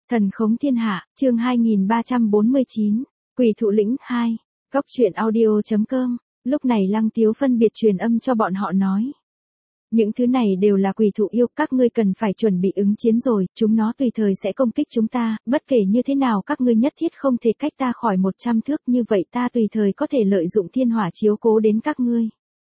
Thần khống thiên hạ, chương 2349, Quỷ thụ lĩnh 2, Cóc truyện audio.com, lúc này Lăng Tiếu phân biệt truyền âm cho bọn họ nói. Những thứ này đều là quỷ thụ yêu, các ngươi cần phải chuẩn bị ứng chiến rồi, chúng nó tùy thời sẽ công kích chúng ta, bất kể như thế nào các ngươi nhất thiết không thể cách ta khỏi 100 thước, như vậy ta tùy thời có thể lợi dụng thiên hỏa chiếu cố đến các ngươi.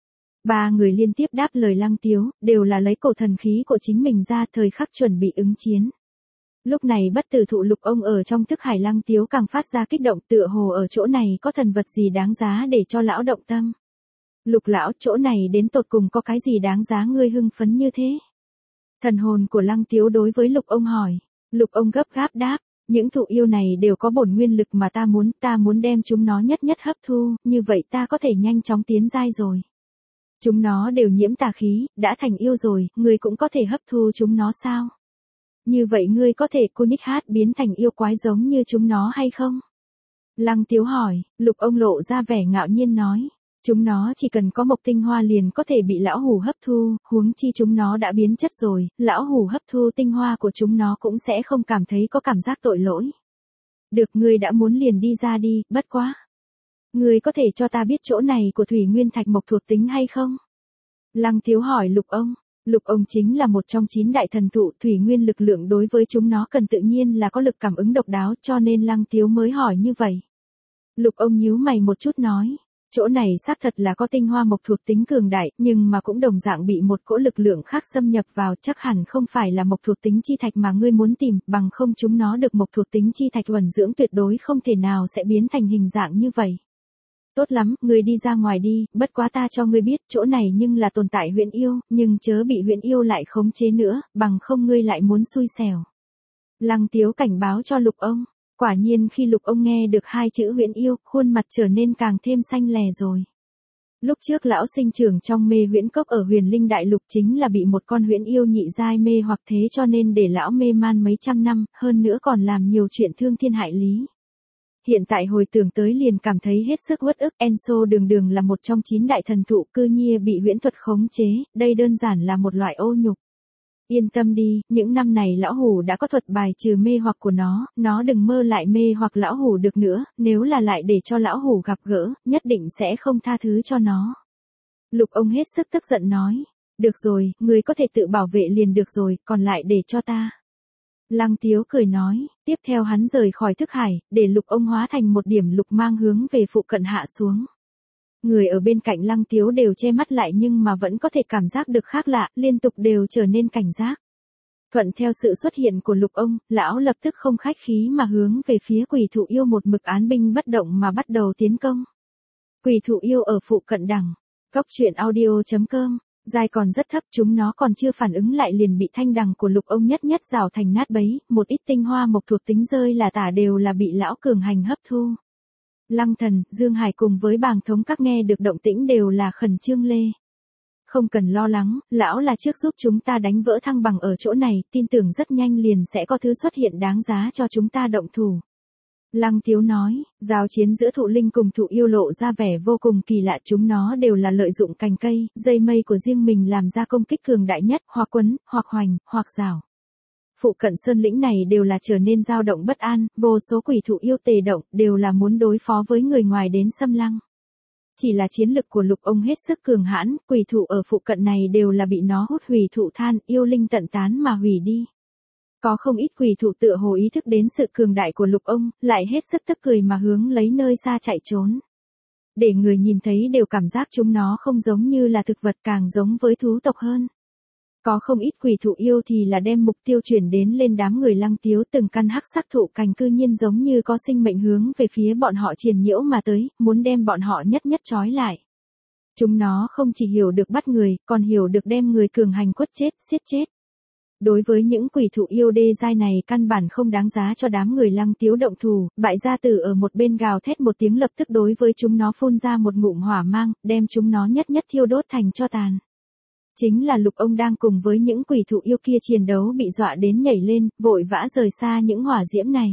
Ba người liên tiếp đáp lời Lăng Tiếu, đều là lấy cổ thần khí của chính mình ra, thời khắc chuẩn bị ứng chiến. Lúc này bất tử thụ Lục ông ở trong thức hải Lăng Tiếu càng phát ra kích động, tựa hồ ở chỗ này có thần vật gì đáng giá để cho lão động tâm. Lục lão, chỗ này đến tột cùng có cái gì đáng giá ngươi hưng phấn như thế? Thần hồn của Lăng Tiếu đối với Lục ông hỏi. Lục ông gấp gáp đáp, những thụ yêu này đều có bổn nguyên lực mà ta muốn đem chúng nó nhất nhất hấp thu, như vậy ta có thể nhanh chóng tiến giai rồi. Chúng nó đều nhiễm tà khí, đã thành yêu rồi, ngươi cũng có thể hấp thu chúng nó sao? Như vậy ngươi có thể cô nhích hát biến thành yêu quái giống như chúng nó hay không? Lăng Tiếu hỏi. Lục ông lộ ra vẻ ngạo nhiên nói. Chúng nó chỉ cần có mộc tinh hoa liền có thể bị lão hủ hấp thu, huống chi chúng nó đã biến chất rồi, lão hủ hấp thu tinh hoa của chúng nó cũng sẽ không cảm thấy có cảm giác tội lỗi. Được, ngươi đã muốn liền đi ra đi, bất quá. Ngươi có thể cho ta biết chỗ này của thủy nguyên thạch mộc thuộc tính hay không? Lăng Tiếu hỏi Lục ông. Lục ông chính là một trong 9 đại thần thụ, thủy nguyên lực lượng đối với chúng nó cần tự nhiên là có lực cảm ứng độc đáo, cho nên Lăng Tiếu mới hỏi như vậy. Lục ông nhíu mày một chút nói, chỗ này xác thật là có tinh hoa mộc thuộc tính cường đại, nhưng mà cũng đồng dạng bị một cỗ lực lượng khác xâm nhập vào, chắc hẳn không phải là mộc thuộc tính chi thạch mà ngươi muốn tìm, bằng không chúng nó được mộc thuộc tính chi thạch uẩn dưỡng tuyệt đối không thể nào sẽ biến thành hình dạng như vậy. Tốt lắm, ngươi đi ra ngoài đi, bất quá ta cho ngươi biết, chỗ này nhưng là tồn tại huyễn yêu, nhưng chớ bị huyễn yêu lại khống chế nữa, bằng không ngươi lại muốn xui xẻo. Lăng Tiếu cảnh báo cho Lục ông. Quả nhiên khi Lục ông nghe được 2 chữ huyễn yêu, khuôn mặt trở nên càng thêm xanh lè rồi. Lúc trước lão sinh trưởng trong mê huyễn cốc ở Huyền Linh Đại Lục chính là bị một con huyễn yêu nhị giai mê hoặc, thế cho nên để lão mê man mấy trăm năm, hơn nữa còn làm nhiều chuyện thương thiên hại lý. Hiện tại hồi tưởng tới liền cảm thấy hết sức uất ức, Enso đường là một trong 9 đại thần thụ, cư nhiên bị huyễn thuật khống chế, đây đơn giản là một loại ô nhục. Yên tâm đi, những năm này lão hủ đã có thuật bài trừ mê hoặc của nó đừng mơ lại mê hoặc lão hủ được nữa, nếu là lại để cho lão hủ gặp gỡ, nhất định sẽ không tha thứ cho nó. Lục ông hết sức tức giận nói, được rồi, người có thể tự bảo vệ liền được rồi, còn lại để cho ta. Lăng Tiếu cười nói, tiếp theo hắn rời khỏi thức hải, để Lục ông hóa thành một điểm lục mang hướng về phụ cận hạ xuống. Người ở bên cạnh Lăng Tiếu đều che mắt lại nhưng mà vẫn có thể cảm giác được khác lạ, liên tục đều trở nên cảnh giác. Thuận theo sự xuất hiện của Lục ông, lão lập tức không khách khí mà hướng về phía quỷ thụ yêu một mực án binh bất động mà bắt đầu tiến công. Quỷ thụ yêu ở phụ cận đằng, Cóc truyện audio.com, giai còn rất thấp, chúng nó còn chưa phản ứng lại liền bị thanh đằng của Lục ông nhất nhất rào thành nát bấy, một ít tinh hoa mộc thuộc tính rơi là tả đều là bị lão cường hành hấp thu. Lăng Thần, Dương Hải cùng với Bàng Thống các nghe được động tĩnh đều là khẩn trương lê. Không cần lo lắng, lão là trước giúp chúng ta đánh vỡ thăng bằng ở chỗ này, tin tưởng rất nhanh liền sẽ có thứ xuất hiện đáng giá cho chúng ta động thủ. Lăng Tiếu nói, giao chiến giữa thụ linh cùng thụ yêu lộ ra vẻ vô cùng kỳ lạ, chúng nó đều là lợi dụng cành cây, dây mây của riêng mình làm ra công kích cường đại nhất, hoặc quấn, hoặc hoành, hoặc rào. Phụ cận sơn lĩnh này đều là trở nên dao động bất an, vô số quỷ thụ yêu tề động, đều là muốn đối phó với người ngoài đến xâm lăng. Chỉ là chiến lực của Lục ông hết sức cường hãn, quỷ thụ ở phụ cận này đều là bị nó hút hủy thụ than, yêu linh tận tán mà hủy đi. Có không ít quỷ thụ tựa hồ ý thức đến sự cường đại của Lục ông, lại hết sức tức cười mà hướng lấy nơi xa chạy trốn. Để người nhìn thấy đều cảm giác chúng nó không giống như là thực vật, càng giống với thú tộc hơn. Có không ít quỷ thụ yêu thì là đem mục tiêu chuyển đến lên đám người Lăng Tiếu, từng căn hắc sắc thụ cành cư nhiên giống như có sinh mệnh hướng về phía bọn họ triền nhiễu mà tới, muốn đem bọn họ nhất nhất trói lại. Chúng nó không chỉ hiểu được bắt người, còn hiểu được đem người cường hành quất chết, giết chết. Đối với những quỷ thụ yêu đê giai này căn bản không đáng giá cho đám người Lăng Tiếu động thủ, bại gia tử ở một bên gào thét một tiếng lập tức đối với chúng nó phun ra một ngụm hỏa mang, đem chúng nó nhất nhất thiêu đốt thành tro tàn. Chính là Lục ông đang cùng với những quỷ thụ yêu kia chiến đấu bị dọa đến nhảy lên, vội vã rời xa những hỏa diễm này.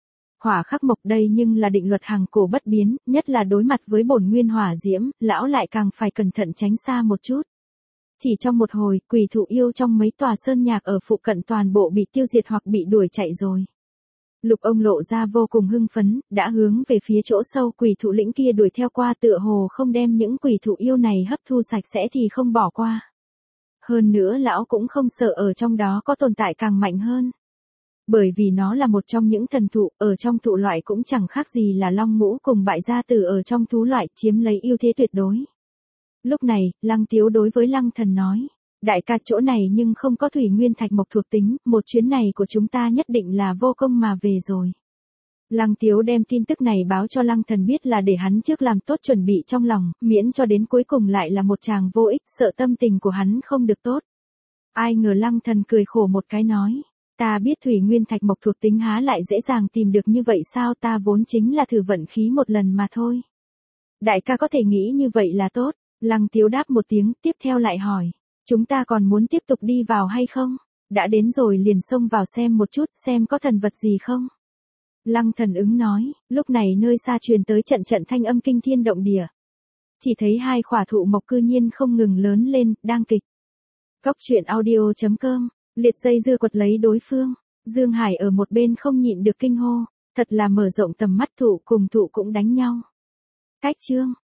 Hỏa khắc mộc đây nhưng là định luật hàng cổ bất biến, nhất là đối mặt với bổn nguyên hỏa diễm, lão lại càng phải cẩn thận tránh xa một chút. Chỉ trong một hồi, quỷ thụ yêu trong mấy tòa sơn nhạc ở phụ cận toàn bộ bị tiêu diệt hoặc bị đuổi chạy rồi. Lục ông lộ ra vô cùng hưng phấn, đã hướng về phía chỗ sâu quỷ thụ lĩnh kia đuổi theo qua, tựa hồ không đem những quỷ thụ yêu này hấp thu sạch sẽ thì không bỏ qua. Hơn nữa lão cũng không sợ ở trong đó có tồn tại càng mạnh hơn. Bởi vì nó là một trong những thần thụ, ở trong thụ loại cũng chẳng khác gì là long ngũ cùng bại gia tử ở trong thú loại, chiếm lấy ưu thế tuyệt đối. Lúc này, Lăng Tiếu đối với Lăng Thần nói, đại ca chỗ này nhưng không có thủy nguyên thạch mộc thuộc tính, một chuyến này của chúng ta nhất định là vô công mà về rồi. Lăng Tiếu đem tin tức này báo cho Lăng Thần biết là để hắn trước làm tốt chuẩn bị trong lòng, miễn cho đến cuối cùng lại là một chàng vô ích, sợ tâm tình của hắn không được tốt. Ai ngờ Lăng Thần cười khổ một cái nói, ta biết thủy nguyên thạch mộc thuộc tính há lại dễ dàng tìm được như vậy sao, ta vốn chính là thử vận khí một lần mà thôi. Đại ca có thể nghĩ như vậy là tốt. Lăng Tiếu đáp một tiếng, tiếp theo lại hỏi, chúng ta còn muốn tiếp tục đi vào hay không? Đã đến rồi liền xông vào xem một chút, xem có thần vật gì không? Lăng Thần ứng nói, lúc này nơi xa truyền tới trận trận thanh âm kinh thiên động địa. Chỉ thấy hai khỏa thụ mộc cư nhiên không ngừng lớn lên, đang kịch. Góc truyện audio.com, liệt dây dưa quật lấy đối phương. Dương Hải ở một bên không nhịn được kinh hô, thật là mở rộng tầm mắt, thụ cùng thụ cũng đánh nhau. Cách chương